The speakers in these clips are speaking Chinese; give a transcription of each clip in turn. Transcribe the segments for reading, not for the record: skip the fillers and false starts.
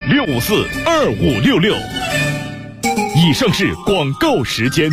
6542566。以上是广告时间。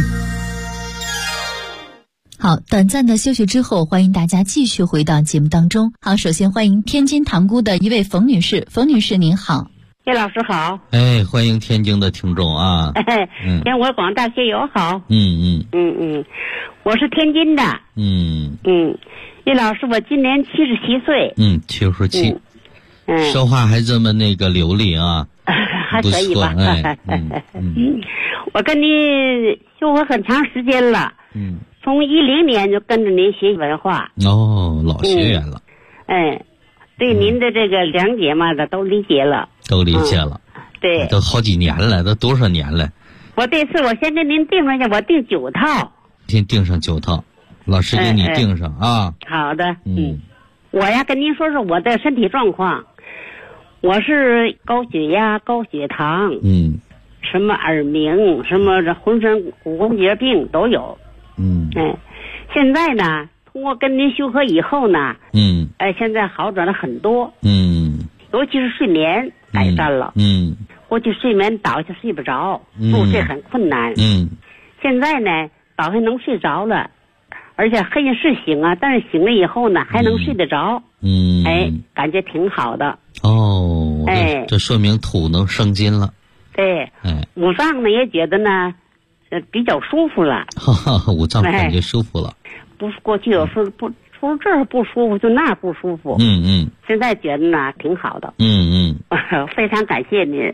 好，短暂的休息之后，欢迎大家继续回到节目当中。好，首先欢迎天津塘沽的一位冯女士，冯女士您好。 叶老师好。 欢迎天津的听众啊。 天我广大学友好。我是天津的。叶老师，我今年77岁。 77。说话还这么流利啊。 还可以吧。我跟您修活很长时间了。从10年就跟着您学习文化。 老学员了。 对您的这个讲解嘛的都理解了。对。 都好几年了，都多少年了？ 我这次我先跟您订上去，我订9套。 先订上9套，老师给你订上啊。 好的。我呀跟您说说我的身体状况。我是高血压、高血糖。什么耳鸣，什么浑身骨关节病都有。现在呢，通过跟您修合以后呢，现在好转了很多。尤其是睡眠改善了。过去睡眠倒下睡不着，入睡很困难。现在呢，倒下能睡着了，而且黑夜是醒啊，但是醒了以后呢，还能睡得着。感觉挺好的。 这说明土能生金了。 对。五脏呢也觉得呢，比较舒服了。 五脏感觉舒服了。 不是过去有时候不，除了这儿不舒服，就那儿不舒服。现在觉得呢挺好的。非常感谢您。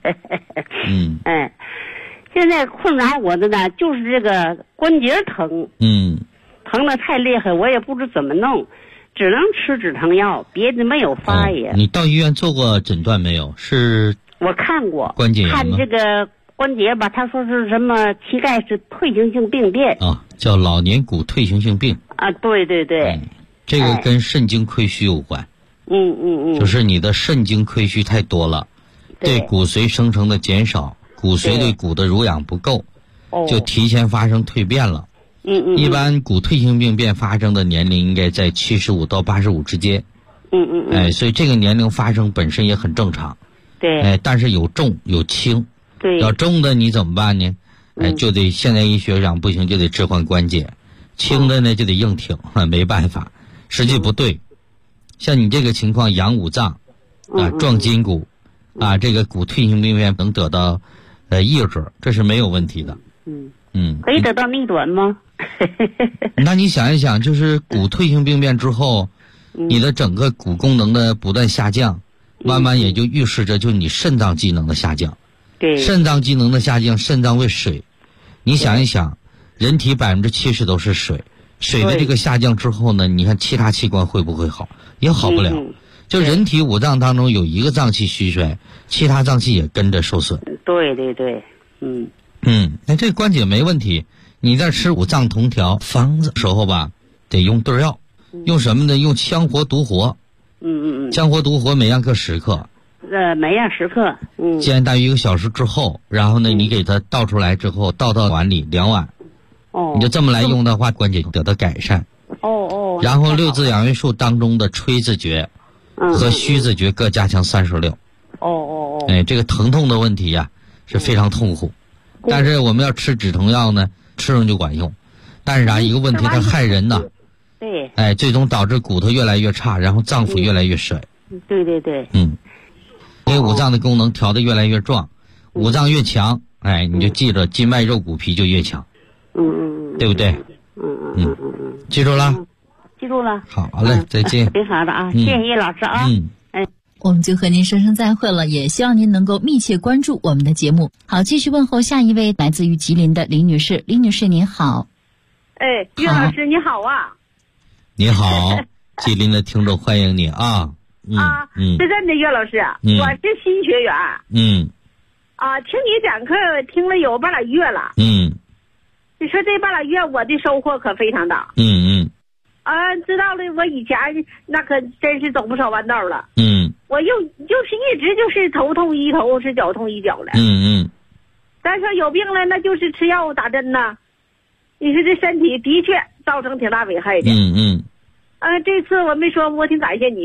现在困扰我的呢，就是这个关节疼。疼得太厉害，我也不知怎么弄，只能吃止疼药，别的没有法也。 你到医院做过诊断没有？是。我看过。 关节炎吗？ 看这个关节吧，他说是什么膝盖是退行性病变。 叫老年骨退行性病。 对。 这个跟肾精亏虚有关。就是你的肾精亏虚太多了，对骨髓生成的减少，骨髓对骨的濡养不够，就提前发生蜕变了。一般骨退行病变发生的年龄应该在75到85之间。所以这个年龄发生本身也很正常。 对。 但是有重有轻。 对。 要重的你怎么办呢？就得现代医学上不行就得置换关节，轻的呢就得硬挺，没办法，实际不对。像你这个情况养五脏壮筋骨这个骨退行病变能得到抑制，这是没有问题的。 可以得到逆转吗？ 那你想一想，就是骨退行病变之后，你的整个骨功能的不断下降，慢慢也就预示着就你肾脏机能的下降。 对。 肾脏机能的下降，肾脏为水。你想一想，人体70%都是水，水的这个下降之后呢，你看其他器官会不会好？也好不了。就人体五脏当中有一个脏器虚衰，其他脏器也跟着受损。 对。 那这关节没问题。你在吃五脏同调方子时候吧，得用对药。用什么呢？用羌活独活。羌活独活每样各10克。 每样10克。 煎大约1个小时之后，然后呢，你给它倒出来之后，倒到碗里2碗。你就这么来用的话，关节得到改善。然后6字养元术当中的吹字诀和虚字诀各加强36。这个疼痛的问题呀，是非常痛苦。但是我们要吃止疼药呢，吃上就管用。但是一个问题，它害人呐。 对。 最终导致骨头越来越差，然后脏腑越来越衰。 对。 因为五脏的功能调得越来越壮，五脏越强，你就记着筋脉肉骨皮就越强。对不对？记住了。 记住了。 好嘞，再见。 挺好的啊，谢谢叶老师啊。 我们就和您说声再会了，也希望您能够密切关注我们的节目。好，继续问候下一位来自于吉林的李女士。李女士您好。 叶老师你好啊。 你好，吉林的听众欢迎你啊。 是真的，岳老师，我是新学员。听你讲课听了有半拉月了。你说这半拉月我的收获可非常大。知道了，我以前那可真是走不少弯道了。我就是一直就是头痛一头，是脚痛一脚的。但是有病了，那就是吃药打针呐。你说这身体的确造成挺大危害的。这次我没说，我挺感谢你的。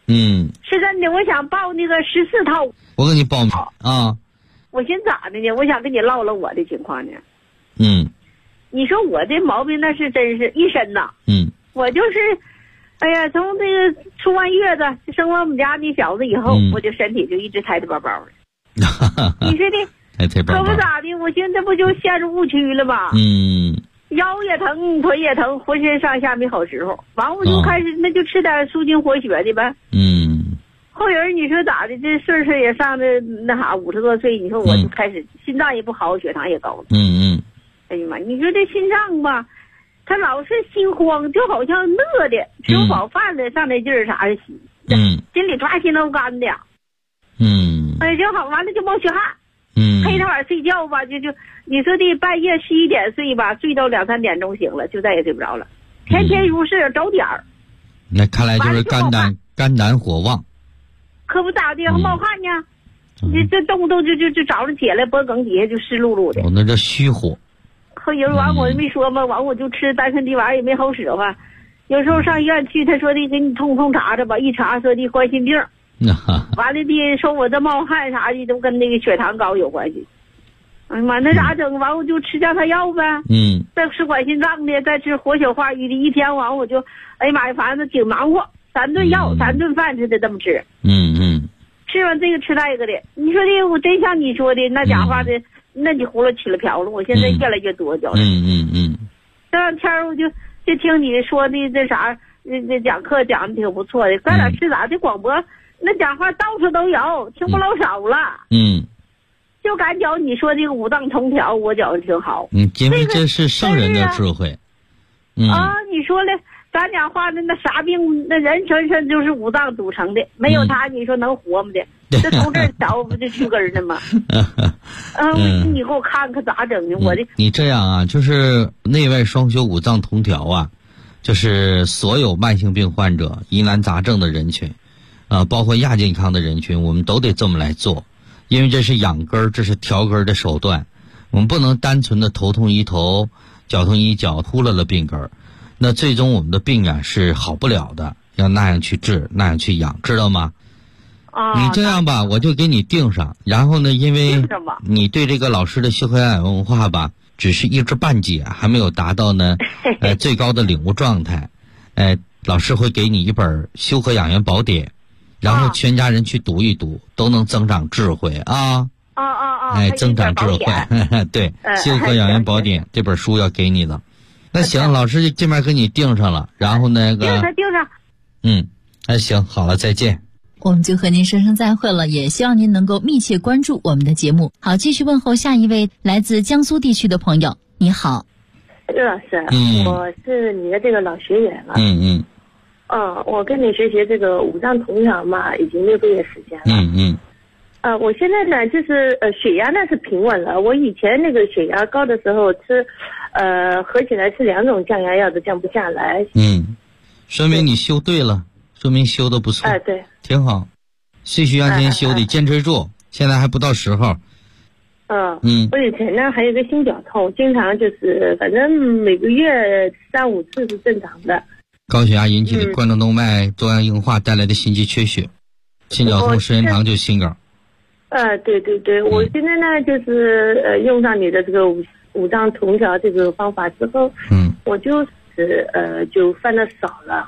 是真的，我想报那个14套。 我给你报名啊。 我寻思咋的呢？我想跟你唠唠我的情况呢。你说我这毛病那是真是一身呐。我就是，哎呀，从这个出完月子生完我们家那小子以后，我就身体就一直抬抬包包的。你说的，可不咋的，我寻思这不就陷入误区了吗？腰也疼，腿也疼，浑身上下没好时候。完我就开始那就吃点舒筋活血的呗。后人你说咋的？这岁数也上的那啥50多岁，你说我就开始心脏也不好，血糖也高了。哎呀妈，你说这心脏吧，他老是心慌，就好像饿的，吃不饱饭的，上那劲儿啥的，心里抓心挠肝的。哎，就好完了就冒血汗。黑他晚睡觉吧，就你说的半夜11点睡吧，睡到2、3点钟醒了，就再也睡不着了。天天如是，找点儿。 那看来就是肝胆火旺。 可不咋的，冒汗呢。这动不动就早上起来脖梗底下就湿漉漉的。 那叫虚火。 后人完我没说嘛，完我就吃丹参地丸也没好使唤。有时候上医院去，他说的给你通查查吧，一查说的冠心病。完了的说我这冒汗啥的都跟那个血糖高有关系。哎呀妈，那咋整？完我就吃降糖药呗。再吃管心脏的，再吃活血化瘀的，一天完我就，哎呀妈呀，反正挺忙活，3顿药3顿饭似的这么吃。吃完这个吃那个的，你说的我真像你说的那家伙的，那你胡了起了瓢了，我现在越来越多觉得。这两天我就听你说的这啥，这讲课讲的挺不错的，该点吃啥这广播那讲话到处都有，听不老少了。就感觉你说这个五脏通调，我觉得挺好。 因为这是圣人的智慧。 你说嘞，咱讲话的那啥病，那人全身就是五脏组成的，没有他你说能活吗的？这从这儿瞧不就去根呢吗？你给我看看咋整的？我的你这样啊，就是内外双修五脏同调啊，就是所有慢性病患者、疑难杂症的人群。包括亚健康的人群，我们都得这么来做，因为这是养根儿，这是调根儿的手段。我们不能单纯的头痛医头，脚痛医脚，忽略了病根儿，那最终我们的病啊是好不了的，要那样去治，那样去养，知道吗？你这样吧，我就给你定上，然后呢，因为你对这个老师的修和养文化吧，只是一知半解，还没有达到呢最高的领悟状态。老师会给你一本《修和养元宝典》。然后全家人去读一读，都能增长智慧啊！增长智慧，对，《修和养元宝典》这本书要给你的。那行，老师这边给你定上了，然后那个定上。 行，好了，再见。 我们就和您说声再会了，也希望您能够密切关注我们的节目。好，继续问候下一位来自江苏地区的朋友，你好。 岳老师，我是你的这个老学员了。我跟你学习这个五脏同调嘛，已经6个月时间了。我现在呢，就是血压呢是平稳了。我以前那个血压高的时候吃，合起来吃2种降压药都降不下来。 说明你修对了，说明修的不错。 对， 挺好。继续按天修的，坚持住。现在还不到时候。 我以前呢还有个心绞痛，经常就是反正每个月3、5次是正常的。 高血压引起的冠状动脉粥样硬化带来的心肌缺血，心绞痛时间长就心梗。 对，我现在呢就是用上你的这个五脏同调这个方法之后，我就是就犯的少了。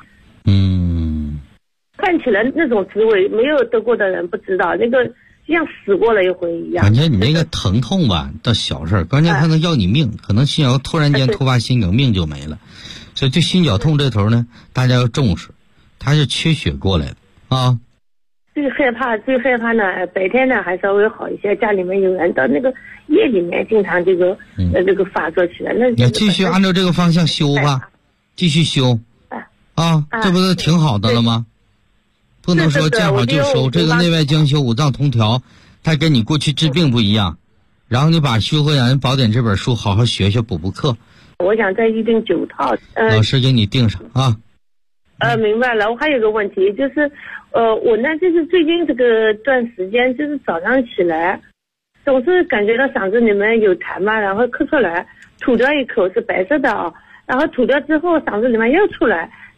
看起来那种滋味，没有得过的人不知道，那个像死过了一回一样。 感觉你那个疼痛吧，倒小事儿，关键它能要你命，可能心绞突然间突发心梗，命就没了。所以对心绞痛这头呢，大家要重视，它是缺血过来的啊。 最害怕呢，白天呢还稍微好一些，家里面有人，到那个夜里面经常这个发作起来。那你继续按照这个方向修吧，继续修这不是挺好的了吗？不能说见好就收，这个内外兼修五脏同调，它跟你过去治病不一样。然后你把《修和养元宝典》这本书好好学学，补课。 我想再预定9套， 老师给你定上啊。 明白了。我还有个问题，就是我呢就是最近这个段时间，就是早上起来总是感觉到嗓子里面有痰嘛，然后咳出来，吐掉一口是白色的然后吐掉之后嗓子里面又出来，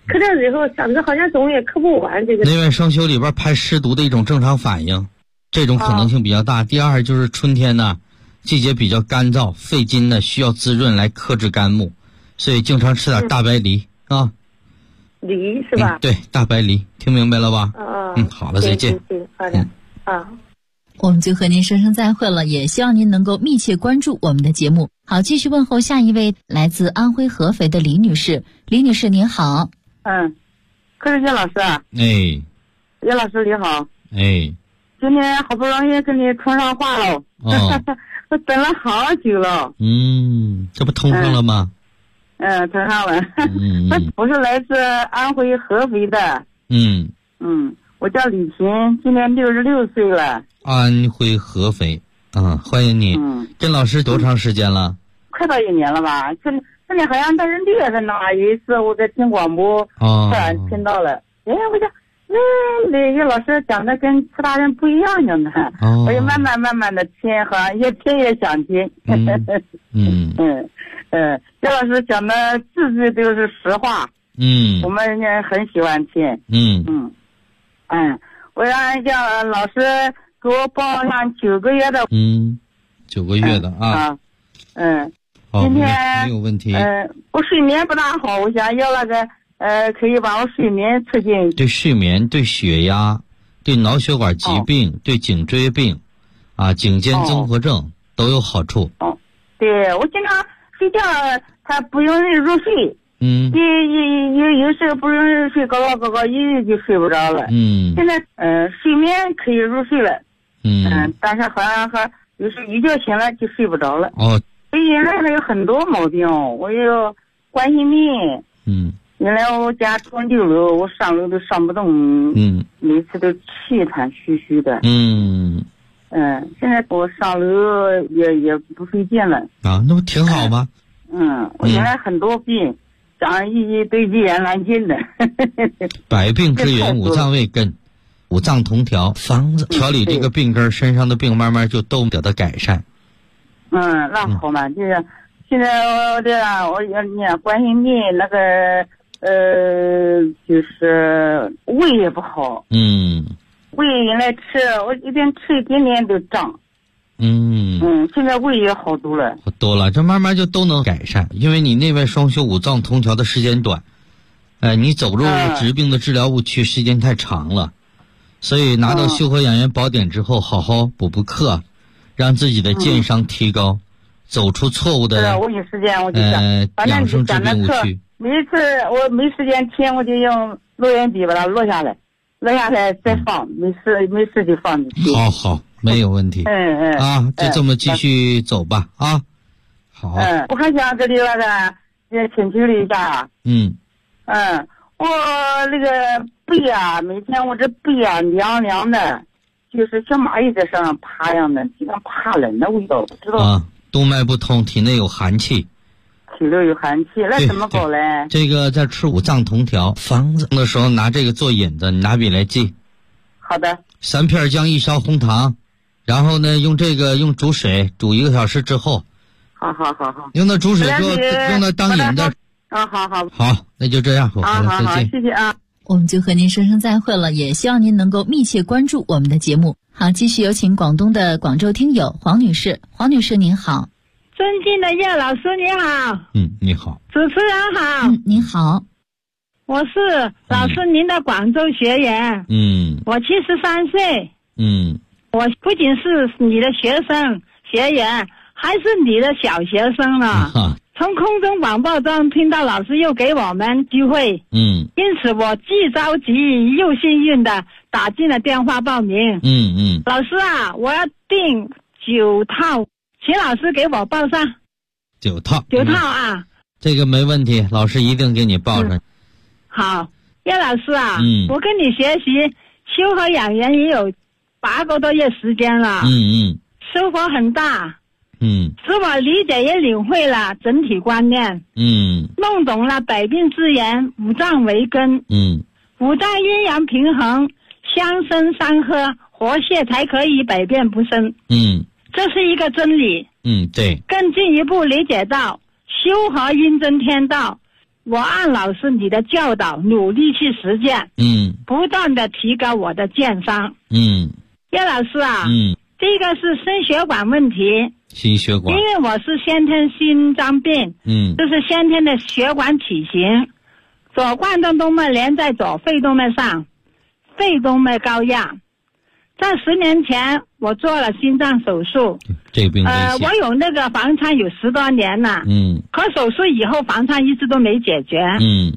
磕掉以后想着好像总也磕不完这个。 内外双修里边排湿毒的一种正常反应，这种可能性比较大。第二就是春天呢，季节比较干燥，肺经呢需要滋润来克制肝木，所以经常吃点大白梨啊。 梨是吧？ 对，大白梨，听明白了吧？好了，再见。 好的， 我们就和您说声再会了，也希望您能够密切关注我们的节目。好，继续问候下一位来自安徽合肥的李女士。李女士您好。 可是叶老师。 叶老师你好。今天好不容易跟你通上话了。我等了好久了。 这不通上了吗？ 通上了。我是来自安徽合肥的。我叫李琴，今年66岁了。 安徽合肥，欢迎你。跟老师多长时间了？ 快到1年了吧？去年好像在6月份哪有一次我在听广播，突然听到了。我想，那个老师讲的跟其他人不一样呢。我就慢慢的听，好像越听越想听。叶老师讲的字句都是实话。我们也很喜欢听。我让老师给我报上9个月的。 9个月的啊。 今天没有问题。 我睡眠不大好，我想要那个可以把我睡眠促进。 对睡眠、对血压、对脑血管疾病、对颈椎病，颈肩综合症都有好处。 对，我经常睡觉，它不容易入睡。有时候不容易入睡，搞一就睡不着了。现在睡眠可以入睡了。但是好像有时一觉醒了就睡不着了。原来还有很多毛病，我有冠心病。原来我家住6楼，我上楼都上不动。每次都气喘吁吁的。现在我上楼也不费劲了。 那不挺好吗？ 我原来很多病，长一堆一言难尽的。 百病之源，五脏为根，五脏同调，方子调理这个病根，身上的病慢慢就都得到改善。 那好嘛，就是现在我要念冠心病，那个就是胃也不好。胃原来吃，我一边吃一点点都胀。现在胃也好多了。 这慢慢就都能改善，因为你内外双修、五脏同调的时间短，你走入疾病的治疗误区时间太长了，所以拿到修和养元宝典之后，好好补课，让自己的健商提高，走出错误的我有时间我就养生治病误区。 每一次我没时间听，我就用录音笔把它录下来再放，没事就放进去。 好，没有问题。就这么继续走吧。好。 我还想这里也请求了一下。我那个背每天我这背凉凉的，就是小蚂蚁在身上爬样的，就像怕冷的味道，不知道。 动脉不通，体内有寒气。 体内有寒气，那怎么搞嘞？ 这个在吃五脏同调方子的时候，拿这个做引子，你拿笔来记。 好的。 3片姜，1勺红糖，然后呢，用煮水煮1个小时之后。 好。 用那煮水之后，用那当引子。好，那就这样，我回来再见。 谢谢啊。 我们就和您说声再会了，也希望您能够密切关注我们的节目。好，继续有请广东的广州听友黄女士。黄女士您好。 尊敬的叶老师你好。 你好。 主持人好。 您好。 我是老师您的广州学员。我73岁。我不仅是你的学生学员，还是你的小学生了。从空中广播中听到老师又给我们机会。因此我既着急又幸运的打进了电话报名。老师我要订9套，请老师给我报上。 9套。 9套这个没问题，老师一定给你报上。 好，叶老师我跟你学习修和养元也有8个多月时间了。收获很大。使我理解也领会了整体观念。弄懂了百病之源，五脏为根。五脏阴阳平衡，相生相克，活血才可以百变不生。这是一个真理。 对。 更进一步理解到修和阴真天道， 我按老师你的教导努力去实践，不断的提高我的健康。叶老师啊，这个是心血管问题。 心血管， 因为我是先天心脏病，就是先天的血管体型，左冠状动脉连在左肺动脉上，肺动脉高压。在10年前我做了心脏手术， 这个病我有那个房颤有10多年了，可手术以后房颤一直都没解决，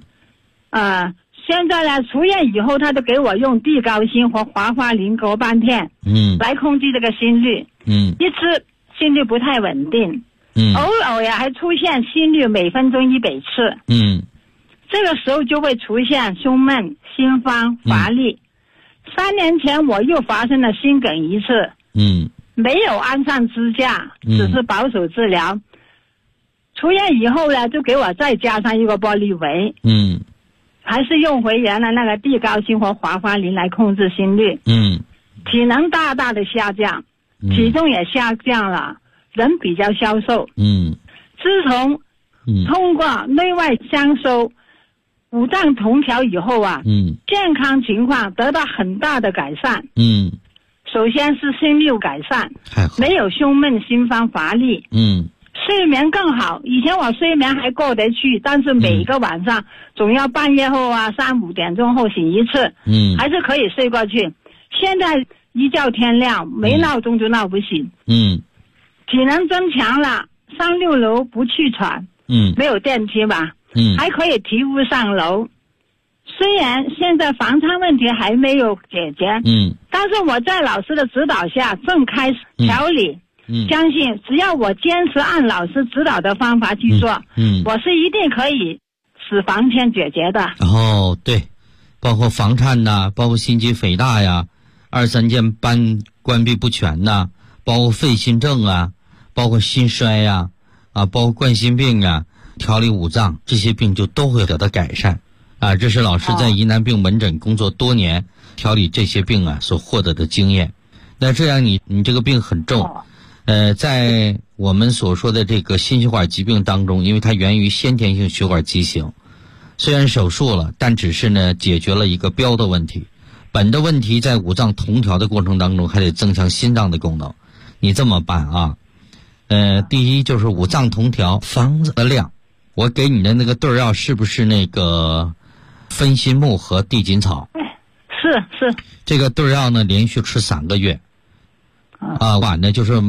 现在呢出院以后他都给我用地高辛和华花林格半片，来控制这个心率，一直心率不太稳定，偶尔呀还出现心率每分钟100次，这个时候就会出现胸闷、心慌、乏力。3年前我又发生了心梗一次，没有安上支架，只是保守治疗。出院以后呢，就给我再加上一个玻璃围，还是用回原来那个地高辛和华花林来控制心率，体能大大的下降，体重也下降了，人比较消瘦。自从通过内外相收五脏同调以后啊，健康情况得到很大的改善。首先是心率改善，没有胸闷、心慌、乏力。睡眠更好，以前我睡眠还过得去，但是每个晚上总要半夜后啊3、5点钟后醒一次，还是可以睡过去。现在一觉天亮，没闹钟就闹不醒。体能增强了，上6楼不气喘。没有电梯吧，还可以提屋上楼。虽然现在房颤问题还没有解决，但是我在老师的指导下正开始调理。相信只要我坚持按老师指导的方法去做，我是一定可以使房颤解决的。 对，包括房颤呐，包括心肌肥大呀，2、3件斑关闭不全呐，包括肺心症啊，包括心衰呀，包括冠心病啊，调理五脏这些病就都会得到改善。这是老师在疑难病门诊工作多年，调理这些病所获得的经验。那这样你这个病很重。在我们所说的这个心血管疾病当中，因为它源于先天性血管畸形，虽然手术了，但只是呢解决了一个标的问题，本的问题在五脏同调的过程当中还得增强心脏的功能。你这么办啊？第一就是五脏同调，方子的量，我给你的那个对药是不是那个分心木和地锦草？ 是。 这个对药呢连续吃3个月。碗呢就是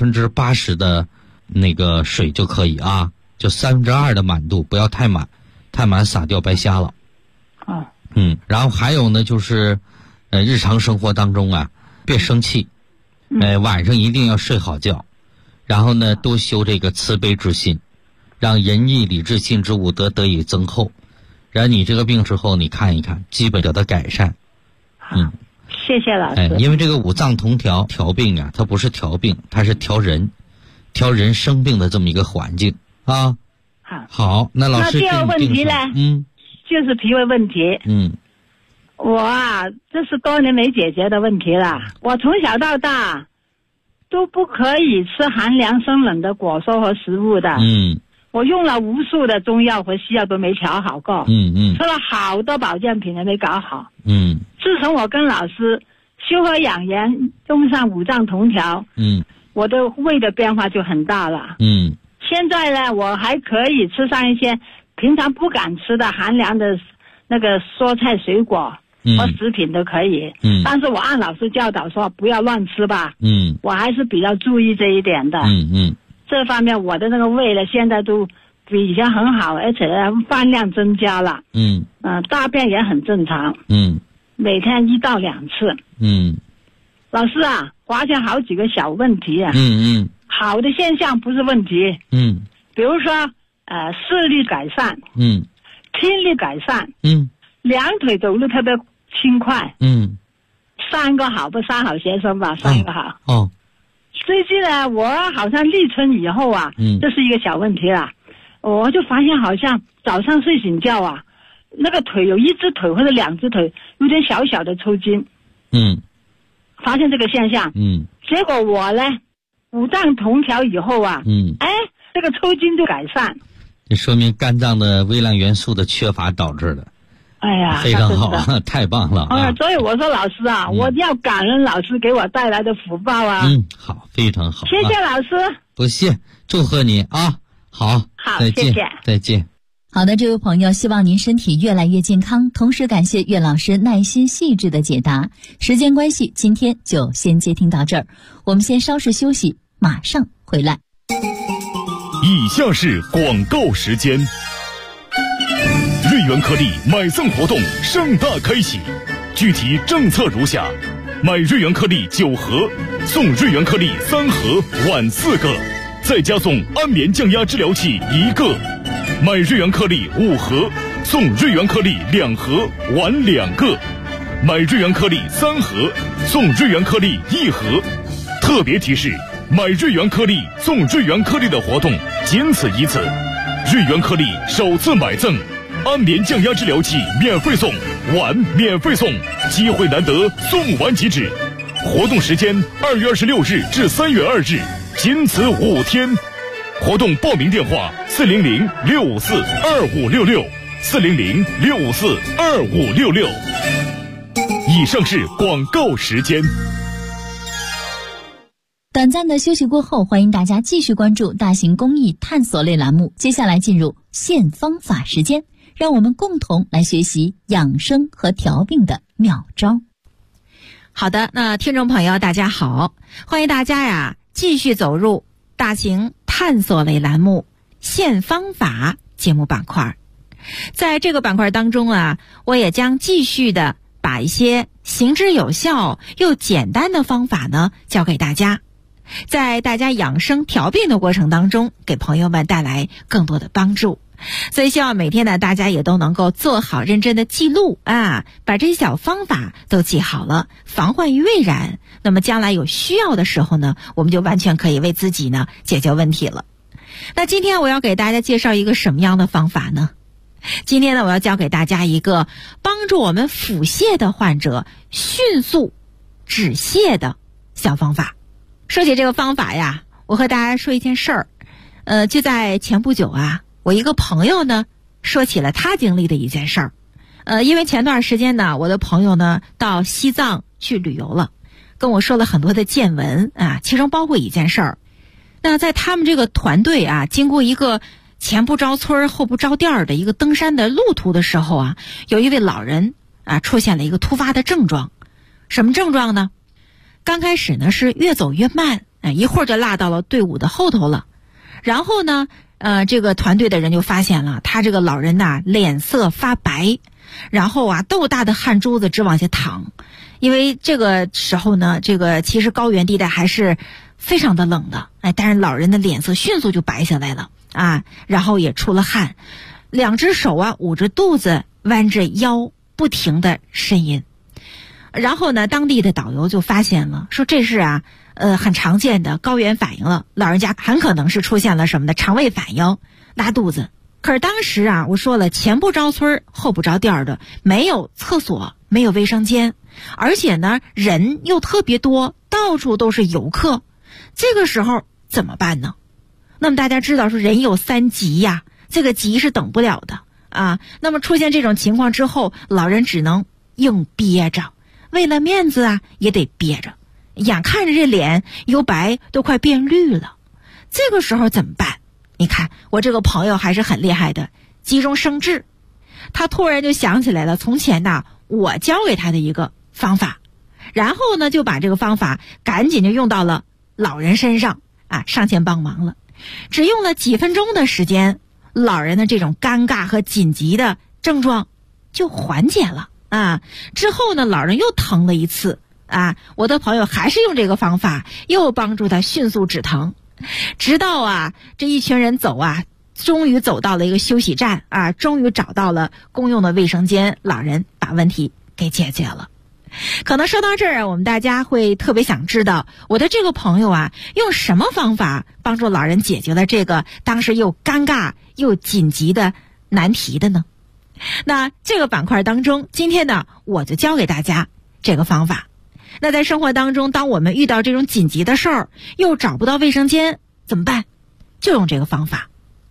80%的那个水就可以啊，就2/3的满度，不要太满，太满洒掉白瞎了。然后还有呢就是日常生活当中别生气，晚上一定要睡好觉，然后呢多修这个慈悲之心，让仁义礼智信之五德得以增厚，然后你这个病之后你看一看基本得到改善。 谢谢老师。 因为这个五脏同调病它不是调病，它是调人生病的这么一个环境啊。好，那老师第二个问题呢，就是脾胃问题。我这是多年没解决的问题了。我从小到大都不可以吃寒凉生冷的果蔬和食物的。我用了无数的中药和西药都没调好过。吃了好多保健品也没搞好。自从我跟老师修和养颜，用上五脏同调，我的胃的变化就很大了。现在呢，我还可以吃上一些平常不敢吃的寒凉的那个蔬菜水果和食品都可以。但是我按老师教导说不要乱吃吧。我还是比较注意这一点的。这方面我的那个胃呢，现在都比以前很好，而且饭量增加了。大便也很正常。每天1到2次。老师发现好几个小问题。好的现象不是问题。比如说视力改善。听力改善。2腿走路特别轻快。3个好不3好学生吧，3个好。最近呢，我好像立春以后这是一个小问题了。我就发现好像早上睡醒觉那个腿有1只腿或者2只腿有点小小的抽筋。发现这个现象。结果我呢五脏同调以后这个抽筋就改善。 这说明肝脏的微量元素的缺乏导致的。 哎呀， 非常好，太棒了啊！ 所以我说老师啊，我要感恩老师给我带来的福报啊。 好，非常好， 谢谢老师。 不谢，祝贺你啊！好，再见， 谢谢， 再见。 好的，这位朋友，希望您身体越来越健康，同时感谢岳老师耐心细致的解答。时间关系，今天就先接听到这儿，我们先稍事休息，马上回来。 以下是广告时间。瑞元颗粒买赠活动盛大开启，具体政策如下：买瑞元颗粒9盒，送瑞元颗粒3盒，碗4个，再加送安眠降压治疗器1个；买瑞元颗粒5盒，送瑞元颗粒2盒，碗2个；买瑞元颗粒3盒，送瑞元颗粒1盒。特别提示：买瑞元颗粒送瑞元颗粒的活动仅此一次，瑞元颗粒首次买赠。安眠降压治疗器免费送，碗免费送，机会难得，送完即止。活动时间2月26日至3月2日，仅此5天。活动报名电话400-654-2566，400-654-2566。以上是广告时间。 短暂的休息过后，欢迎大家继续关注大型公益探索类栏目。接下来进入现方法时间，让我们共同来学习养生和调病的妙招。 好的，那听众朋友大家好，欢迎大家呀继续走入大型探索类栏目现方法节目板块。在这个板块当中啊，我也将继续的把一些行之有效又简单的方法呢教给大家，在大家养生调病的过程当中，给朋友们带来更多的帮助。所以希望每天呢，大家也都能够做好认真的记录啊，把这些小方法都记好了，防患于未然。那么将来有需要的时候呢，我们就完全可以为自己呢解决问题了。那今天我要给大家介绍一个什么样的方法呢？今天呢，我要教给大家一个帮助我们腹泻的患者迅速止泻的小方法。说起这个方法呀，我和大家说一件事儿。就在前不久啊，我一个朋友呢说起了他经历的一件事儿。因为前段时间呢，我的朋友呢到西藏去旅游了，跟我说了很多的见闻啊，其中包括一件事儿。那在他们这个团队啊，经过一个前不着村后不着店的一个登山的路途的时候啊，有一位老人啊出现了一个突发的症状。什么症状呢？刚开始呢是越走越慢，一会儿就落到了队伍的后头了。然后呢这个团队的人就发现了他这个老人呐脸色发白，然后啊豆大的汗珠子直往下淌。因为这个时候呢，这个其实高原地带还是非常的冷的，但是老人的脸色迅速就白下来了啊，然后也出了汗，2只手啊捂着肚子，弯着腰，不停的呻吟。然后呢，当地的导游就发现了，说这是啊很常见的高原反应了，老人家很可能是出现了什么的肠胃反应，拉肚子。可是当时啊，我说了，前不着村后不着店的，没有厕所，没有卫生间，而且呢人又特别多，到处都是游客，这个时候怎么办呢？那么大家知道说人有3急呀，这个急是等不了的啊。那么出现这种情况之后，老人只能硬憋着，为了面子啊也得憋着，眼看着这脸由白都快变绿了。这个时候怎么办？你看我这个朋友还是很厉害的，急中生智，他突然就想起来了从前呐我教给他的一个方法，然后呢就把这个方法赶紧就用到了老人身上啊，上前帮忙了。只用了几分钟的时间，老人的这种尴尬和紧急的症状就缓解了啊。之后呢，老人又疼了一次啊，我的朋友还是用这个方法，又帮助他迅速止疼。直到啊这一群人走啊，终于走到了一个休息站啊，终于找到了公用的卫生间，老人把问题给解决了。可能说到这儿，我们大家会特别想知道，我的这个朋友啊，用什么方法帮助老人解决了这个当时又尴尬又紧急的难题的呢？那这个板块当中，今天呢，我就教给大家这个方法。那在生活当中，当我们遇到这种紧急的事儿，又找不到卫生间，怎么办？就用这个方法。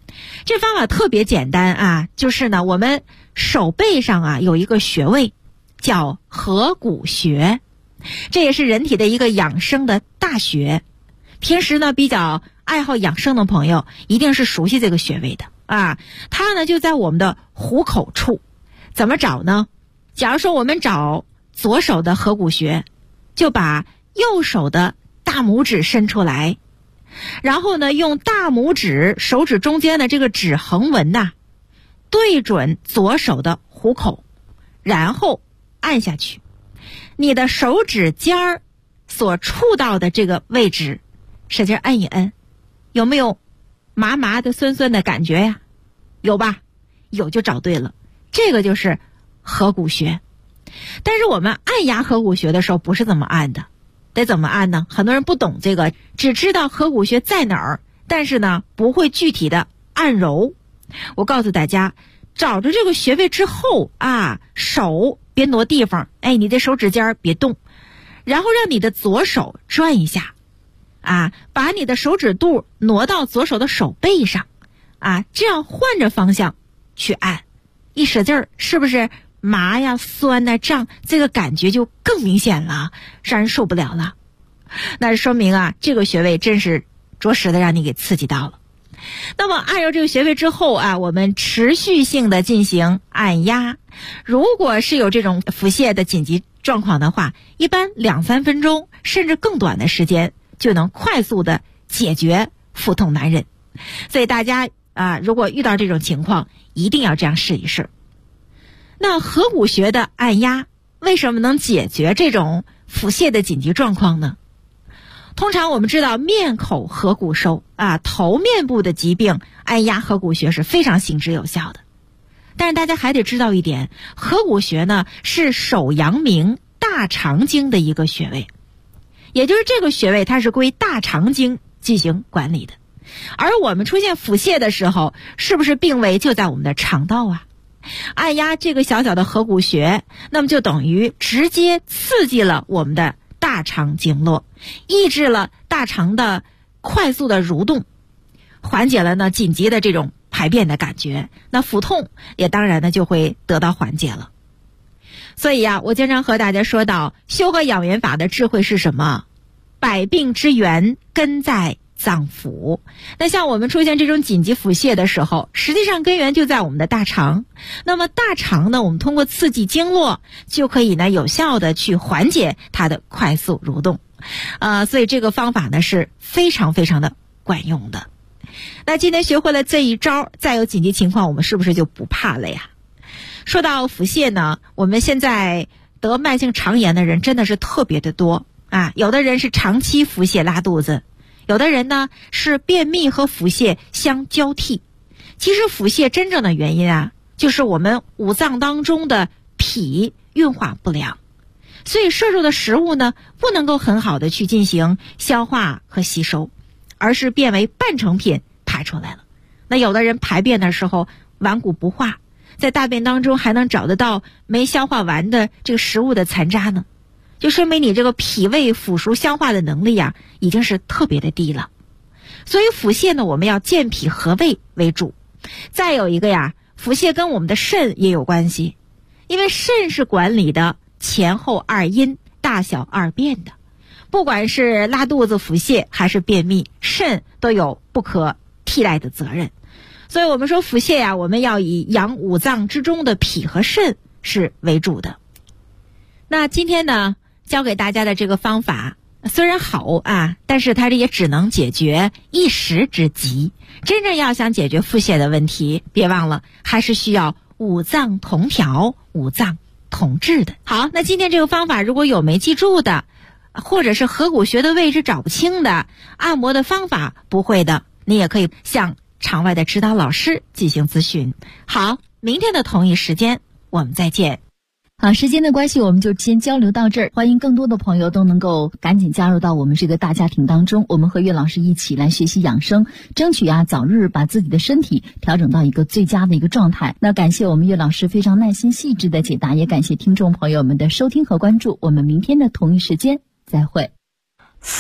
这方法特别简单啊，就是呢，我们手背上啊有一个穴位叫合谷穴，这也是人体的一个养生的大穴。平时呢比较爱好养生的朋友一定是熟悉这个穴位的啊。它呢就在我们的虎口处。怎么找呢？假如说我们找左手的合谷穴，就把右手的大拇指伸出来，然后呢用大拇指手指中间的这个指横纹呐，对准左手的虎口，然后按下去。你的手指尖儿所触到的这个位置使劲按一按，有没有麻麻的酸酸的感觉呀？有吧？有就找对了，这个就是合谷穴。但是我们按压合谷穴的时候不是这么按的，得怎么按呢？很多人不懂这个，只知道合谷穴在哪儿，但是呢不会具体的按揉。我告诉大家，找着这个穴位之后啊，手别挪地方，你的手指尖别动，然后让你的左手转一下啊，把你的手指肚挪到左手的手背上啊，这样换着方向去按，一使劲儿，是不是麻呀、酸呐、胀，这个感觉就更明显了，让人受不了了。那说明啊，这个穴位真是着实的让你给刺激到了。那么按揉这个穴位之后啊，我们持续性的进行按压。如果是有这种腹泻的紧急状况的话，一般2-3分钟甚至更短的时间就能快速的解决腹痛难忍。所以大家如果遇到这种情况，一定要这样试一试。那合谷穴的按压为什么能解决这种腹泻的紧急状况呢？通常我们知道面口合谷收头面部的疾病按压合谷穴是非常行之有效的。但是大家还得知道一点，合谷穴呢是手阳明大肠经的一个穴位，也就是这个穴位它是归大肠经进行管理的。而我们出现腹泻的时候，是不是病位就在我们的肠道啊？按压这个小小的合谷穴，那么就等于直接刺激了我们的大肠经络，抑制了大肠的快速的蠕动，缓解了呢紧急的这种排便的感觉，那腹痛也当然呢就会得到缓解了。所以我经常和大家说到，修和养元法的智慧是什么？百病之源根在脏腑。那像我们出现这种紧急腹泻的时候，实际上根源就在我们的大肠。那么大肠呢，我们通过刺激经络就可以呢有效的去缓解它的快速蠕动。所以这个方法呢是非常非常的管用的。那今天学会了这一招，再有紧急情况我们是不是就不怕了呀？说到腹泻呢，我们现在得慢性肠炎的人真的是特别的多有的人是长期腹泻拉肚子，有的人呢是便秘和腹泻相交替。其实腹泻真正的原因就是我们五脏当中的脾运化不良，所以摄入的食物呢不能够很好的去进行消化和吸收，而是变为半成品排出来了。那有的人排便的时候顽固不化，在大便当中还能找得到没消化完的这个食物的残渣呢，就说明你这个脾胃腐熟消化的能力已经是特别的低了。所以腹泻呢，我们要健脾和胃为主。再有一个腹泻跟我们的肾也有关系，因为肾是管理的前后二阴、大小二便的。不管是拉肚子、腹泻还是便秘，肾都有不可替代的责任。所以我们说腹泻我们要以养五脏之中的脾和肾是为主的。那今天呢教给大家的这个方法虽然好但是它这也只能解决一时之急。真正要想解决腹泻的问题，别忘了还是需要五脏同调、五脏同治的。好，那今天这个方法如果有没记住的，或者是合谷穴的位置找不清的，按摩的方法不会的，你也可以向场外的指导老师进行咨询。好，明天的同一时间我们再见。 好，时间的关系我们就先交流到这儿，欢迎更多的朋友都能够赶紧加入到我们这个大家庭当中，我们和岳老师一起来学习养生，争取早日把自己的身体调整到一个最佳的一个状态。那感谢我们岳老师非常耐心细致的解答，也感谢听众朋友们的收听和关注，我们明天的同一时间再会。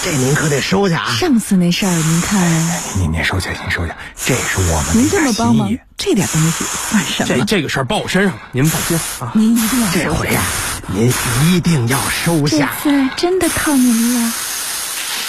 这您可得收下啊！ 上次那事儿您看， 您收下，这是我们您这么帮忙，这点东西算什么？ 这个事儿报我身上了，您放心啊。 您一定要收下。 这回啊，您一定要收下。 这次真的靠您了。